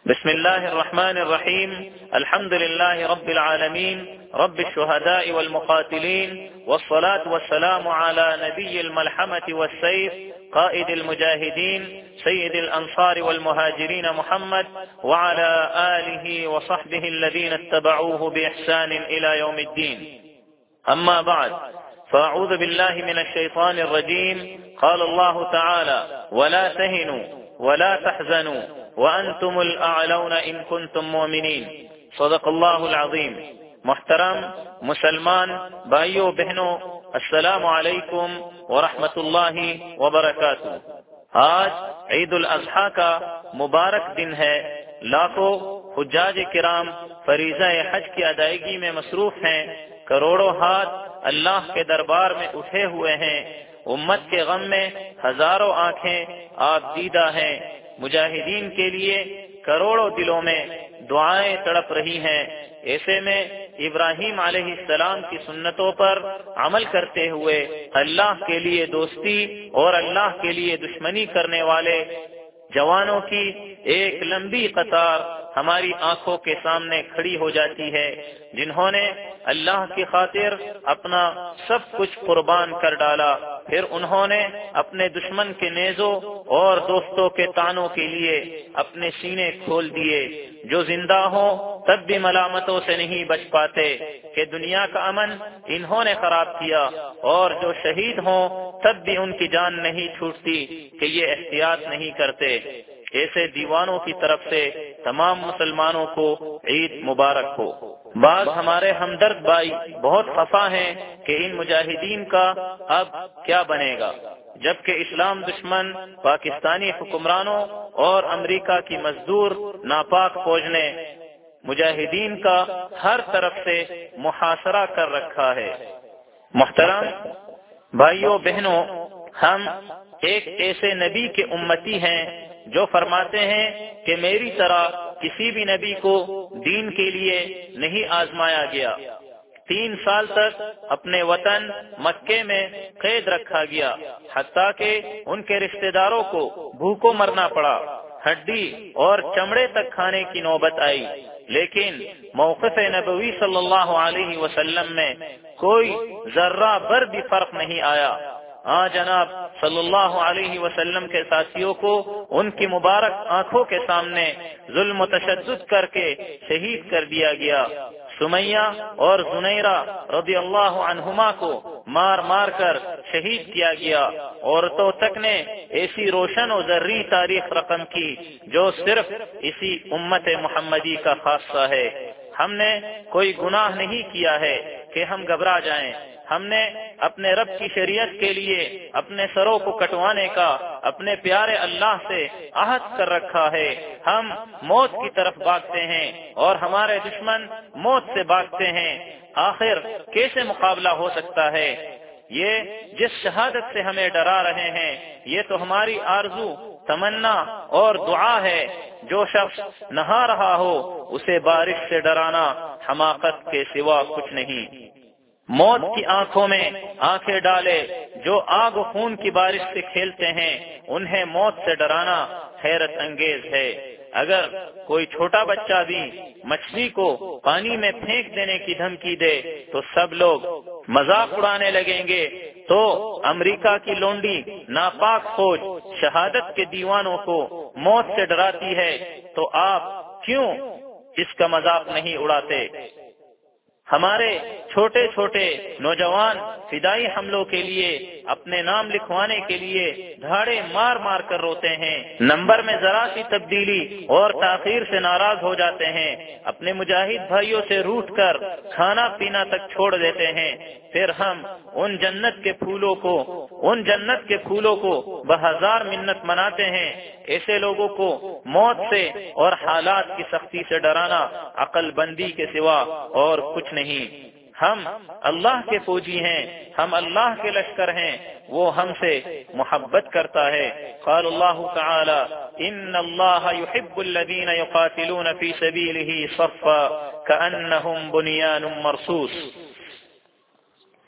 بسم الله الرحمن الرحيم. الحمد لله رب العالمين رب الشهداء والمقاتلين، والصلاة والسلام على نبي الملحمة والسيف قائد المجاهدين سيد الأنصار والمهاجرين محمد وعلى آله وصحبه الذين اتبعوه بإحسان إلى يوم الدين. أما بعد، فأعوذ بالله من الشيطان الرجيم. قال الله تعالى: ولا تهنوا ولا تحزنوا وأنتم الأعلون إن كنتم مؤمنين. صدق اللہ العظیم. محترم مسلمان بھائیوں بہنوں، السلام علیکم ورحمۃ اللہ وبرکاتہ. آج عید الاضحیٰ کا مبارک دن ہے. لاکھوں حجاج کرام فریضہ حج کی ادائیگی میں مصروف ہیں. کروڑوں ہاتھ اللہ کے دربار میں اٹھے ہوئے ہیں. امت کے غم میں ہزاروں آنکھیں آپ دیدہ ہیں. مجاہدین کے لیے کروڑوں دلوں میں دعائیں تڑپ رہی ہیں. ایسے میں ابراہیم علیہ السلام کی سنتوں پر عمل کرتے ہوئے اللہ کے لیے دوستی اور اللہ کے لیے دشمنی کرنے والے جوانوں کی ایک لمبی قطار ہماری آنکھوں کے سامنے کھڑی ہو جاتی ہے، جنہوں نے اللہ کی خاطر اپنا سب کچھ قربان کر ڈالا. پھر انہوں نے اپنے دشمن کے نیزوں اور دوستوں کے طعنوں کے لیے اپنے سینے کھول دیے. جو زندہ ہوں تب بھی ملامتوں سے نہیں بچ پاتے کہ دنیا کا امن انہوں نے خراب کیا، اور جو شہید ہوں تب بھی ان کی جان نہیں چھوٹتی کہ یہ احتیاط نہیں کرتے. ایسے دیوانوں کی طرف سے تمام مسلمانوں کو عید مبارک ہو. بعض ہمارے ہمدرد بھائی بہت خفا ہیں کہ ان مجاہدین کا اب کیا بنے گا، جبکہ اسلام دشمن پاکستانی حکمرانوں اور امریکہ کی مزدور ناپاک فوج نے مجاہدین کا ہر طرف سے محاصرہ کر رکھا ہے. محترم بھائیوں بہنوں، ہم ایک ایسے نبی کے امتی ہیں جو فرماتے ہیں کہ میری طرح کسی بھی نبی کو دین کے لیے نہیں آزمایا گیا. 3 سال تک اپنے وطن مکے میں قید رکھا گیا، حتیٰ کہ ان کے رشتہ داروں کو بھوکوں مرنا پڑا. ہڈی اور چمڑے تک کھانے کی نوبت آئی، لیکن موقف نبوی صلی اللہ علیہ وسلم میں کوئی ذرہ بر بھی فرق نہیں آیا. جناب صلی اللہ علیہ وسلم کے ساتھیوں کو ان کی مبارک آنکھوں کے سامنے ظلم و تشدد کر کے شہید کر دیا گیا. سمیہ اور زنیرہ رضی اللہ عنہما کو مار مار کر شہید کیا گیا. عورتوں تک نے ایسی روشن و زرعی تاریخ رقم کی جو صرف اسی امت محمدی کا خاصہ ہے. ہم نے کوئی گناہ نہیں کیا ہے کہ ہم گھبرا جائیں. ہم نے اپنے رب کی شریعت کے لیے اپنے سروں کو کٹوانے کا اپنے پیارے اللہ سے عہد کر رکھا ہے. ہم موت کی طرف بھاگتے ہیں اور ہمارے دشمن موت سے بھاگتے ہیں. آخر کیسے مقابلہ ہو سکتا ہے؟ یہ جس شہادت سے ہمیں ڈرا رہے ہیں، یہ تو ہماری آرزو، تمنا اور دعا ہے. جو شخص نہا رہا ہو اسے بارش سے ڈرانا حماقت کے سوا کچھ نہیں. موت کی آنکھوں میں آنکھیں ڈالے جو آگ و خون کی بارش سے کھیلتے ہیں، انہیں موت سے ڈرانا حیرت انگیز ہے. اگر کوئی چھوٹا بچہ بھی مچھلی کو پانی میں پھینک دینے کی دھمکی دے تو سب لوگ مذاق اڑانے لگیں گے. تو امریکہ کی لونڈی ناپاک فوج شہادت کے دیوانوں کو موت سے ڈراتی ہے، تو آپ کیوں اس کا مذاق نہیں اڑاتے؟ ہمارے چھوٹے چھوٹے نوجوان فدائی حملوں کے لیے اپنے نام لکھوانے کے لیے دھاڑے مار مار کر روتے ہیں. نمبر میں ذرا سی تبدیلی اور تاخیر سے ناراض ہو جاتے ہیں. اپنے مجاہد بھائیوں سے روٹھ کر کھانا پینا تک چھوڑ دیتے ہیں. پھر ہم ان جنت کے پھولوں کو بہزار منت مناتے ہیں. ایسے لوگوں کو موت سے اور حالات کی سختی سے ڈرانا عقل بندی کے سوا اور کچھ نہیں. ہم اللہ کے فوجی ہیں، ہم اللہ کے لشکر ہیں، وہ ہم سے محبت کرتا ہے. قال اللہ تعالی: ان اللہ يحب الذین يقاتلون فی سبیلہ صفا کأنہم بنیان مرصوص.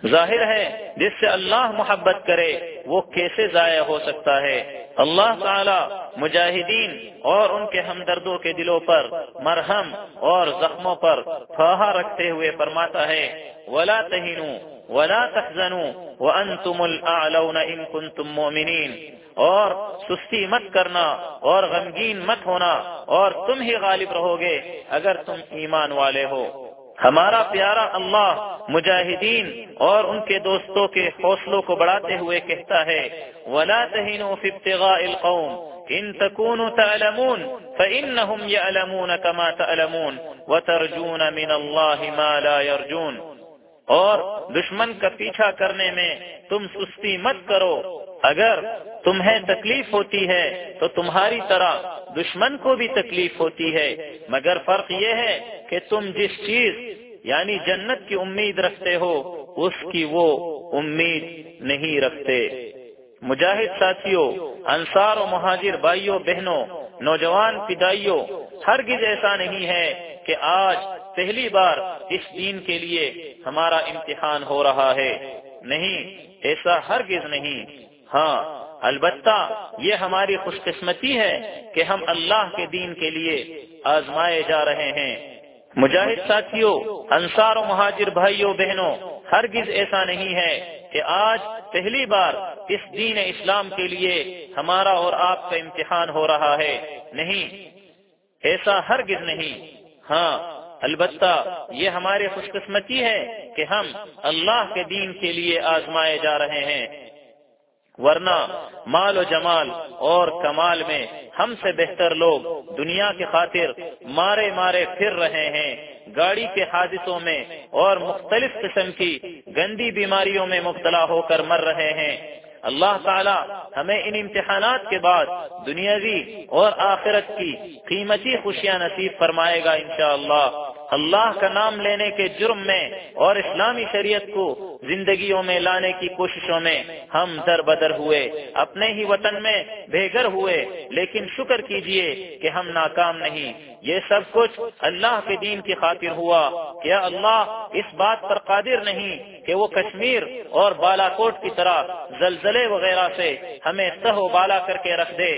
ظاہر ہے جس سے اللہ محبت کرے وہ کیسے ضائع ہو سکتا ہے۔ اللہ تعالی مجاہدین اور ان کے ہمدردوں کے دلوں پر مرہم اور زخموں پر پھاہا رکھتے ہوئے فرماتا ہے وَلَا تَهِنُوا وَلَا تَحْزَنُوا وَأَنْتُمُ الْأَعْلَوْنَ إِن كُنتُم مُؤْمِنِينَ، اور سستی مت کرنا اور غمگین مت ہونا اور تم ہی غالب رہو گے اگر تم ایمان والے ہو۔ ہمارا پیارا اللہ مجاہدین اور ان کے دوستوں کے حوصلوں کو بڑھاتے ہوئے کہتا ہے وَلَا تَهِنُوا فِي ابْتِغَاءِ الْقَوْمِ إِن تَكُونُوا تَعْلَمُونَ فَإِنَّهُمْ يَعْلَمُونَ كَمَا تَعْلَمُونَ وَتَرْجُونَ مِنَ اللَّهِ مَا لَا يَرْجُونَ، اور دشمن کا پیچھا کرنے میں تم سستی مت کرو، اگر تمہیں تکلیف ہوتی ہے تو تمہاری طرح دشمن کو بھی تکلیف ہوتی ہے، مگر فرق یہ ہے کہ تم جس چیز یعنی جنت کی امید رکھتے ہو اس کی وہ امید نہیں رکھتے۔ مجاہد ساتھیوں، انصار و مہاجر بھائیوں بہنوں، نوجوان فدائیوں، ہرگز ایسا نہیں ہے کہ آج پہلی بار اس دین کے لیے ہمارا امتحان ہو رہا ہے، نہیں، ایسا ہرگز نہیں۔ ہاں البتہ یہ ہماری خوش قسمتی ہے کہ ہم اللہ کے دین کے لیے آزمائے جا رہے ہیں۔ مجاہد ساتھیوں، انصار و مہاجر بھائیوں بہنوں، ہرگز ایسا نہیں ہے کہ آج پہلی بار اس دین اسلام کے لیے ہمارا اور آپ کا امتحان ہو رہا ہے، نہیں، ایسا ہرگز نہیں۔ ہاں البتہ یہ ہماری خوش قسمتی ہے کہ ہم اللہ کے دین کے لیے آزمائے جا رہے ہیں، ورنہ مال و جمال اور کمال میں ہم سے بہتر لوگ دنیا کی خاطر مارے مارے پھر رہے ہیں، گاڑی کے حادثوں میں اور مختلف قسم کی گندی بیماریوں میں مبتلا ہو کر مر رہے ہیں۔ اللہ تعالی ہمیں ان امتحانات کے بعد دنیاوی اور آخرت کی قیمتی خوشیاں نصیب فرمائے گا انشاءاللہ۔ اللہ کا نام لینے کے جرم میں اور اسلامی شریعت کو زندگیوں میں لانے کی کوششوں میں ہم در بدر ہوئے، اپنے ہی وطن میں بے گھر ہوئے، لیکن شکر کیجئے کہ ہم ناکام نہیں۔ یہ سب کچھ اللہ کے دین کی خاطر ہوا۔ کیا اللہ اس بات پر قادر نہیں کہ وہ کشمیر اور بالا کوٹ کی طرح زلزلے وغیرہ سے ہمیں تہ و بالا کر کے رکھ دے؟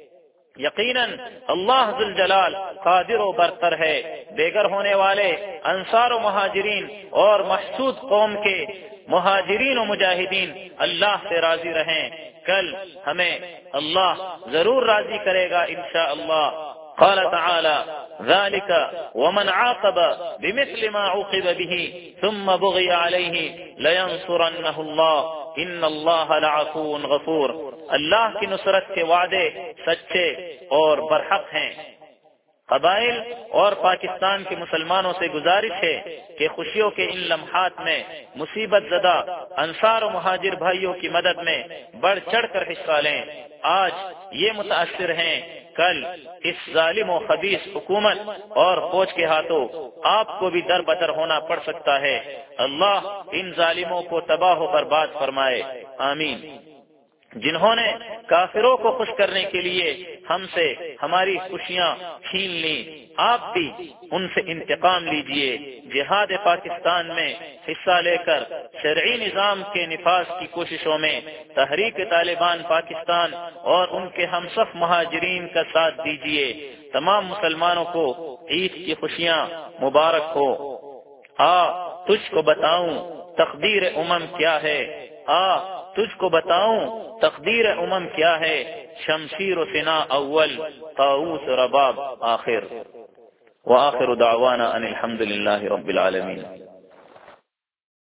یقیناً اللہ ذوالجلال قادر و برتر ہے۔ بے گھر ہونے والے انصار و مہاجرین اور محسود قوم کے مہاجرین و مجاہدین اللہ سے راضی رہیں، کل ہمیں اللہ ضرور راضی کرے گا انشاءاللہ۔ قال تعالی ذلك ومن عاقب بمثل ما عوقب به ثم بغي عليه لينصرنه الله ان اللہ لعفو غفور۔ اللہ کی نصرت کے وعدے سچے اور برحق ہیں۔ قبائل اور پاکستان کے مسلمانوں سے گزارش ہے کہ خوشیوں کے ان لمحات میں مصیبت زدہ انصار و مہاجر بھائیوں کی مدد میں بڑھ چڑھ کر حصہ لیں۔ آج یہ متاثر ہیں، کل اس ظالم و خبیث حکومت اور فوج کے ہاتھوں آپ کو بھی در بدر ہونا پڑ سکتا ہے۔ اللہ ان ظالموں کو تباہ و برباد فرمائے، آمین۔ جنہوں نے کافروں کو خوش کرنے کے لیے ہم سے ہماری خوشیاں چھین لیں، آپ بھی ان سے انتقام لیجئے۔ جہاد پاکستان میں حصہ لے کر شرعی نظام کے نفاذ کی کوششوں میں تحریک طالبان پاکستان اور ان کے ہمصف مہاجرین کا ساتھ دیجئے۔ تمام مسلمانوں کو عید کی خوشیاں مبارک ہو۔ آ تجھ کو بتاؤں تقدیر امم کیا ہے، آ تجھ کو بتاؤں تقدیر امم کیا ہے، شمشیر و سنا اول طاؤس رباب آخر۔ وآخر دعوانا ان الحمد للہ رب العالمین۔